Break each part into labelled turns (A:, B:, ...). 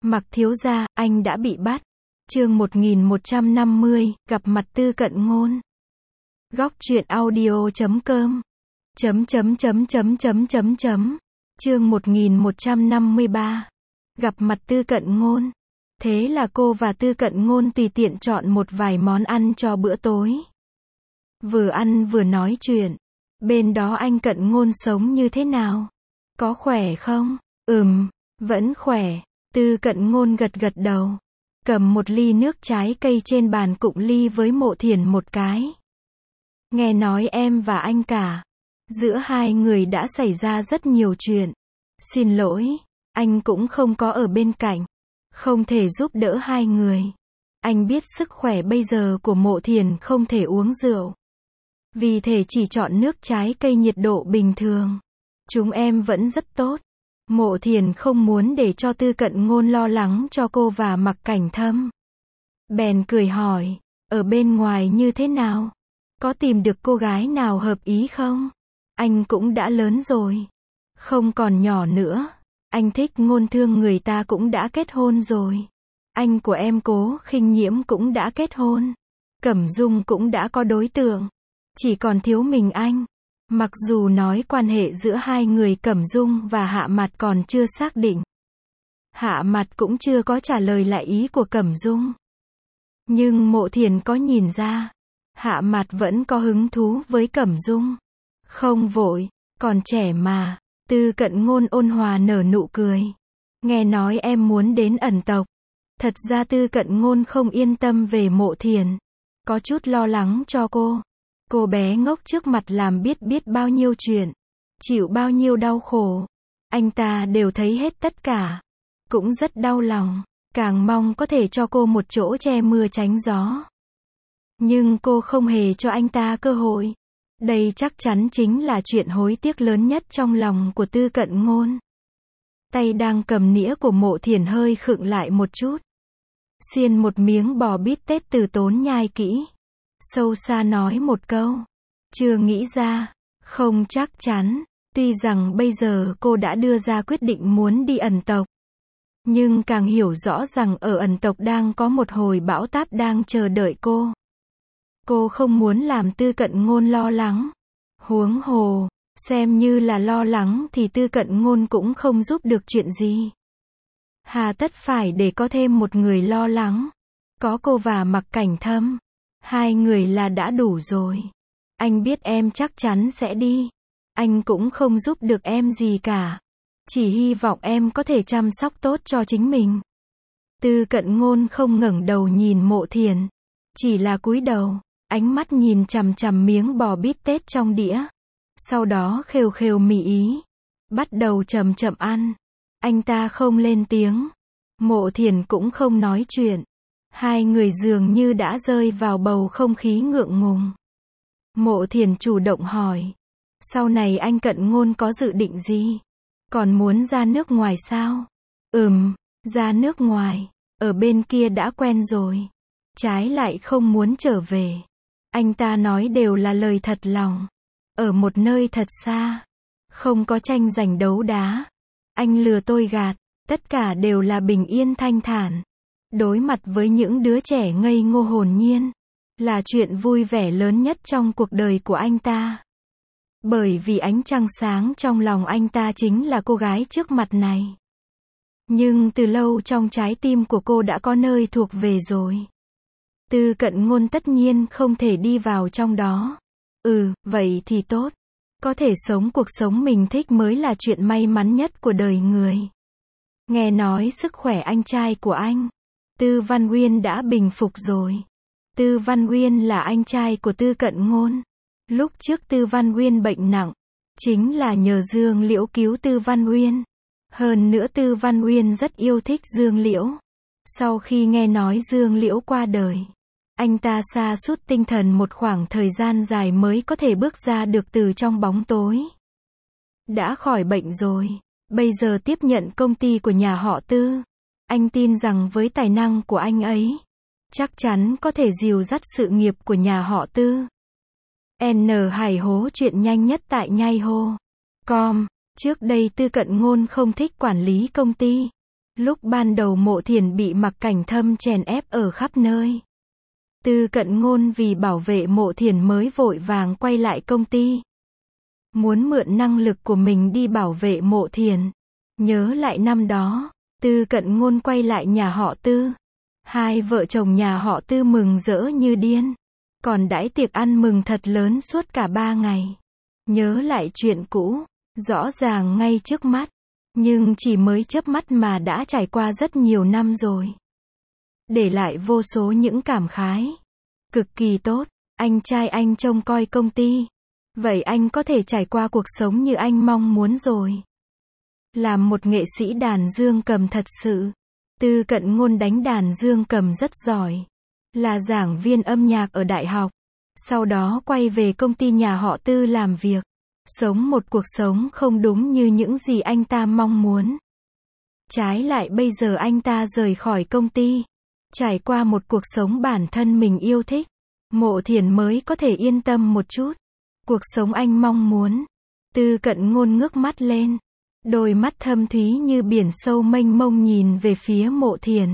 A: Mặc thiếu gia, anh đã bị bắt. Chương 1150, gặp mặt Tư Cận Ngôn. Góc truyện audio.com. Chương 1153. Gặp mặt Tư Cận Ngôn. Thế là cô và Tư Cận Ngôn tùy tiện chọn một vài món ăn cho bữa tối. Vừa ăn vừa nói chuyện. Bên đó anh Cận Ngôn sống như thế nào? Có khỏe không? Vẫn khỏe. Tư Cận Ngôn gật gật đầu. Cầm một ly nước trái cây trên bàn cụng ly với Mộ Thiển một cái. Nghe nói em và anh cả. Giữa hai người đã xảy ra rất nhiều chuyện. Xin lỗi, anh cũng không có ở bên cạnh. Không thể giúp đỡ hai người. Anh biết sức khỏe bây giờ của Mộ Thiển không thể uống rượu. Vì thế chỉ chọn nước trái cây nhiệt độ bình thường. Chúng em vẫn rất tốt. Mộ Thiển không muốn để cho Tư Cận Ngôn lo lắng cho cô và Mặc Cảnh Thâm. Bèn cười hỏi, ở bên ngoài như thế nào? Có tìm được cô gái nào hợp ý không? Anh cũng đã lớn rồi. Không còn nhỏ nữa. Anh thích Ngôn Thương người ta cũng đã kết hôn rồi. Anh của em Cố Khinh Nhiễm cũng đã kết hôn. Cẩm Dung cũng đã có đối tượng. Chỉ còn thiếu mình anh. Mặc dù nói quan hệ giữa hai người Cẩm Dung và Hạ Mặt còn chưa xác định. Hạ Mặt cũng chưa có trả lời lại ý của Cẩm Dung. Nhưng Mộ Thiển có nhìn ra. Hạ Mặt vẫn có hứng thú với Cẩm Dung. Không vội, còn trẻ mà. Tư Cận Ngôn ôn hòa nở nụ cười. Nghe nói em muốn đến ẩn tộc. Thật ra Tư Cận Ngôn không yên tâm về Mộ Thiển. Có chút lo lắng cho cô. Cô bé ngốc trước mặt làm biết bao nhiêu chuyện. Chịu bao nhiêu đau khổ. Anh ta đều thấy hết tất cả. Cũng rất đau lòng. Càng mong có thể cho cô một chỗ che mưa tránh gió. Nhưng cô không hề cho anh ta cơ hội. Đây chắc chắn chính là chuyện hối tiếc lớn nhất trong lòng của Tư Cận Ngôn. Tay đang cầm nĩa của Mộ Thiển hơi khựng lại một chút. Xiên một miếng bò bít tết từ tốn nhai kỹ. Sâu xa nói một câu. Chưa nghĩ ra. Không chắc chắn. Tuy rằng bây giờ cô đã đưa ra quyết định muốn đi ẩn tộc. Nhưng càng hiểu rõ rằng ở ẩn tộc đang có một hồi bão táp đang chờ đợi cô. Cô không muốn làm Tư Cận Ngôn lo lắng. Huống hồ, xem như là lo lắng thì Tư Cận Ngôn cũng không giúp được chuyện gì. Hà tất phải để có thêm một người lo lắng. Có cô và Mặc Cảnh Thâm. Hai người là đã đủ rồi. Anh biết em chắc chắn sẽ đi. Anh cũng không giúp được em gì cả. Chỉ hy vọng em có thể chăm sóc tốt cho chính mình. Tư Cận Ngôn không ngẩng đầu nhìn Mộ Thiển. Chỉ là cúi đầu. Ánh mắt nhìn chằm chằm miếng bò bít tết trong đĩa. Sau đó khều khều mỉ ý. Bắt đầu chậm chậm ăn. Anh ta không lên tiếng. Mộ Thiển cũng không nói chuyện. Hai người dường như đã rơi vào bầu không khí ngượng ngùng. Mộ Thiển chủ động hỏi. Sau này anh Cận Ngôn có dự định gì? Còn muốn ra nước ngoài sao? Ra nước ngoài. Ở bên kia đã quen rồi. Trái lại không muốn trở về. Anh ta nói đều là lời thật lòng. Ở một nơi thật xa. Không có tranh giành đấu đá. Anh lừa tôi gạt. Tất cả đều là bình yên thanh thản. Đối mặt với những đứa trẻ ngây ngô hồn nhiên. Là chuyện vui vẻ lớn nhất trong cuộc đời của anh ta. Bởi vì ánh trăng sáng trong lòng anh ta chính là cô gái trước mặt này. Nhưng từ lâu trong trái tim của cô đã có nơi thuộc về rồi. Tư Cận Ngôn tất nhiên không thể đi vào trong đó. Vậy thì tốt. Có thể sống cuộc sống mình thích mới là chuyện may mắn nhất của đời người. Nghe nói sức khỏe anh trai của anh, Tư Văn Uyên đã bình phục rồi. Tư Văn Uyên là anh trai của Tư Cận Ngôn. Lúc trước Tư Văn Uyên bệnh nặng, chính là nhờ Dương Liễu cứu Tư Văn Uyên. Hơn nữa Tư Văn Uyên rất yêu thích Dương Liễu. Sau khi nghe nói Dương Liễu qua đời, anh ta sa sút tinh thần một khoảng thời gian dài mới có thể bước ra được từ trong bóng tối. Đã khỏi bệnh rồi, bây giờ tiếp nhận công ty của nhà họ Tư. Anh tin rằng với tài năng của anh ấy, chắc chắn có thể dìu dắt sự nghiệp của nhà họ Tư. N Hải hố chuyện nhanh nhất tại nhai hô. Com. Trước đây Tư Cận Ngôn không thích quản lý công ty. Lúc ban đầu Mộ Thiển bị Mạc Cảnh Thâm chèn ép ở khắp nơi. Tư Cận Ngôn vì bảo vệ Mộ Thiển mới vội vàng quay lại công ty. Muốn mượn năng lực của mình đi bảo vệ Mộ Thiển. Nhớ lại năm đó, Tư Cận Ngôn quay lại nhà họ Tư. Hai vợ chồng nhà họ Tư mừng rỡ như điên. Còn đãi tiệc ăn mừng thật lớn suốt cả 3 ngày. Nhớ lại chuyện cũ, rõ ràng ngay trước mắt. Nhưng chỉ mới chớp mắt mà đã trải qua rất nhiều năm rồi. Để lại vô số những cảm khái. Cực kỳ tốt, anh trai anh trông coi công ty. Vậy anh có thể trải qua cuộc sống như anh mong muốn rồi. Làm một nghệ sĩ đàn dương cầm thật sự. Tư Cận Ngôn đánh đàn dương cầm rất giỏi. Là giảng viên âm nhạc ở đại học. Sau đó quay về công ty nhà họ Tư làm việc. Sống một cuộc sống không đúng như những gì anh ta mong muốn. Trái lại bây giờ anh ta rời khỏi công ty. Trải qua một cuộc sống bản thân mình yêu thích. Mộ Thiển mới có thể yên tâm một chút. Cuộc sống anh mong muốn. Tư Cận Ngôn ngước mắt lên. Đôi mắt thâm thúy như biển sâu mênh mông nhìn về phía Mộ Thiển.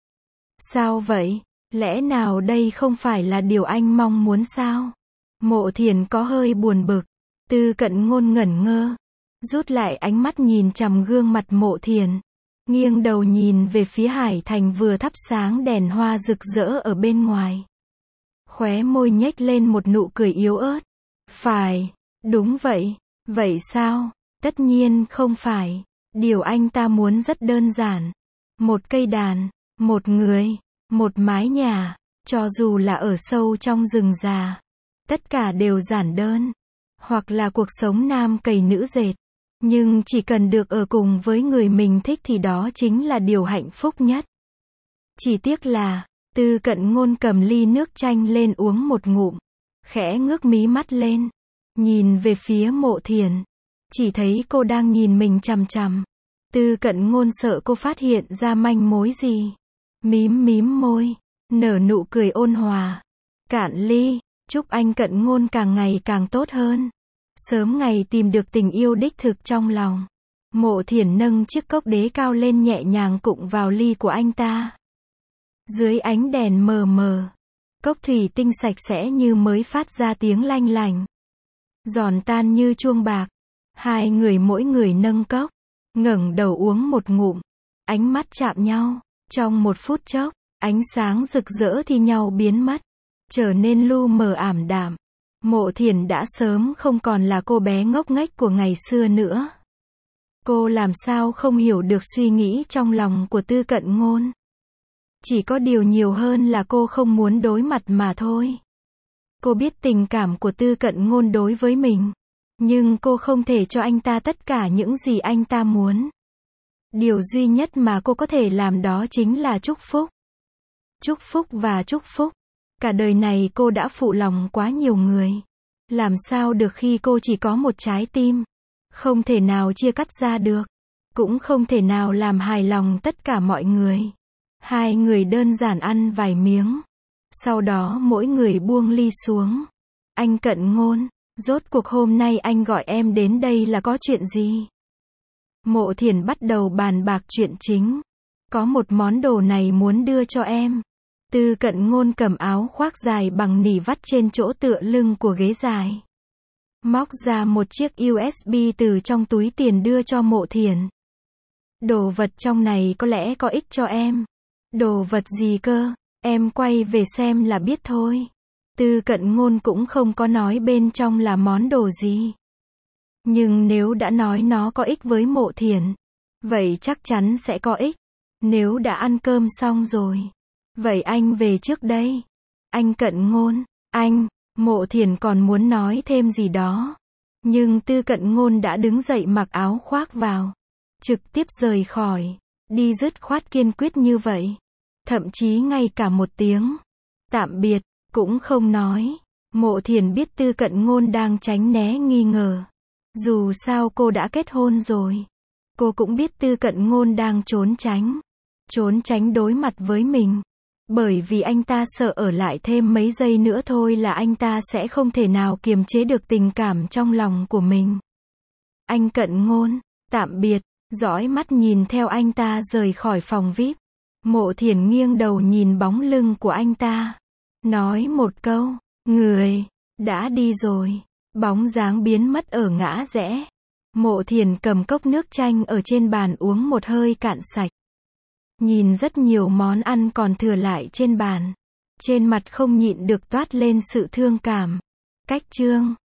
A: Sao vậy? Lẽ nào đây không phải là điều anh mong muốn sao? Mộ Thiển có hơi buồn bực. Tư Cận Ngôn ngẩn ngơ. Rút lại ánh mắt nhìn chằm gương mặt Mộ Thiển. Nghiêng đầu nhìn về phía hải thành vừa thắp sáng đèn hoa rực rỡ ở bên ngoài. Khóe môi nhếch lên một nụ cười yếu ớt. Phải, đúng vậy. Vậy sao? Tất nhiên không phải. Điều anh ta muốn rất đơn giản. Một cây đàn, một người, một mái nhà, cho dù là ở sâu trong rừng già. Tất cả đều giản đơn. Hoặc là cuộc sống nam cày nữ dệt. Nhưng chỉ cần được ở cùng với người mình thích thì đó chính là điều hạnh phúc nhất. Chỉ tiếc là, Tư Cận Ngôn cầm ly nước chanh lên uống một ngụm. Khẽ ngước mí mắt lên. Nhìn về phía Mộ Thiển. Chỉ thấy cô đang nhìn mình chằm chằm. Tư Cận Ngôn sợ cô phát hiện ra manh mối gì. Mím môi. Nở nụ cười ôn hòa. Cạn ly. Chúc anh Cận Ngôn càng ngày càng tốt hơn. Sớm ngày tìm được tình yêu đích thực trong lòng. Mộ Thiển nâng chiếc cốc đế cao lên nhẹ nhàng cụng vào ly của anh ta. Dưới ánh đèn mờ mờ. Cốc thủy tinh sạch sẽ như mới phát ra tiếng lanh lành. Giòn tan như chuông bạc. Hai người mỗi người nâng cốc. Ngẩng đầu uống một ngụm. Ánh mắt chạm nhau. Trong một phút chốc, ánh sáng rực rỡ thi nhau biến mất. Trở nên lu mờ ảm đạm. Mộ Thiển đã sớm không còn là cô bé ngốc nghếch của ngày xưa nữa. Cô làm sao không hiểu được suy nghĩ trong lòng của Tư Cận Ngôn. Chỉ có điều nhiều hơn là cô không muốn đối mặt mà thôi. Cô biết tình cảm của Tư Cận Ngôn đối với mình. Nhưng cô không thể cho anh ta tất cả những gì anh ta muốn. Điều duy nhất mà cô có thể làm đó chính là chúc phúc. Chúc phúc và chúc phúc. Cả đời này cô đã phụ lòng quá nhiều người. Làm sao được khi cô chỉ có một trái tim. Không thể nào chia cắt ra được. Cũng không thể nào làm hài lòng tất cả mọi người. Hai người đơn giản ăn vài miếng. Sau đó mỗi người buông ly xuống. Anh Cận Ngôn, rốt cuộc hôm nay anh gọi em đến đây là có chuyện gì? Mộ Thiển bắt đầu bàn bạc chuyện chính. Có một món đồ này muốn đưa cho em. Tư Cận Ngôn cầm áo khoác dài bằng nỉ vắt trên chỗ tựa lưng của ghế dài. Móc ra một chiếc USB từ trong túi tiền đưa cho Mộ Thiển. Đồ vật trong này có lẽ có ích cho em. Đồ vật gì cơ? Em quay về xem là biết thôi. Tư Cận Ngôn cũng không có nói bên trong là món đồ gì. Nhưng nếu đã nói nó có ích với Mộ Thiển, vậy chắc chắn sẽ có ích. Nếu đã ăn cơm xong rồi, vậy anh về trước đây. Anh Cận Ngôn, anh, Mộ Thiển còn muốn nói thêm gì đó. Nhưng Tư Cận Ngôn đã đứng dậy mặc áo khoác vào. Trực tiếp rời khỏi. Đi dứt khoát kiên quyết như vậy. Thậm chí ngay cả một tiếng tạm biệt cũng không nói. Mộ Thiển biết Tư Cận Ngôn đang tránh né nghi ngờ. Dù sao cô đã kết hôn rồi. Cô cũng biết Tư Cận Ngôn đang trốn tránh đối mặt với mình. Bởi vì anh ta sợ ở lại thêm mấy giây nữa thôi là anh ta sẽ không thể nào kiềm chế được tình cảm trong lòng của mình. Anh Cận Ngôn, tạm biệt. Dõi mắt nhìn theo anh ta rời khỏi phòng VIP. Mộ Thiển nghiêng đầu nhìn bóng lưng của anh ta. Nói một câu, người, đã đi rồi. Bóng dáng biến mất ở ngã rẽ. Mộ Thiển cầm cốc nước chanh ở trên bàn uống một hơi cạn sạch. Nhìn rất nhiều món ăn còn thừa lại trên bàn. Trên mặt không nhịn được toát lên sự thương cảm. Cách chương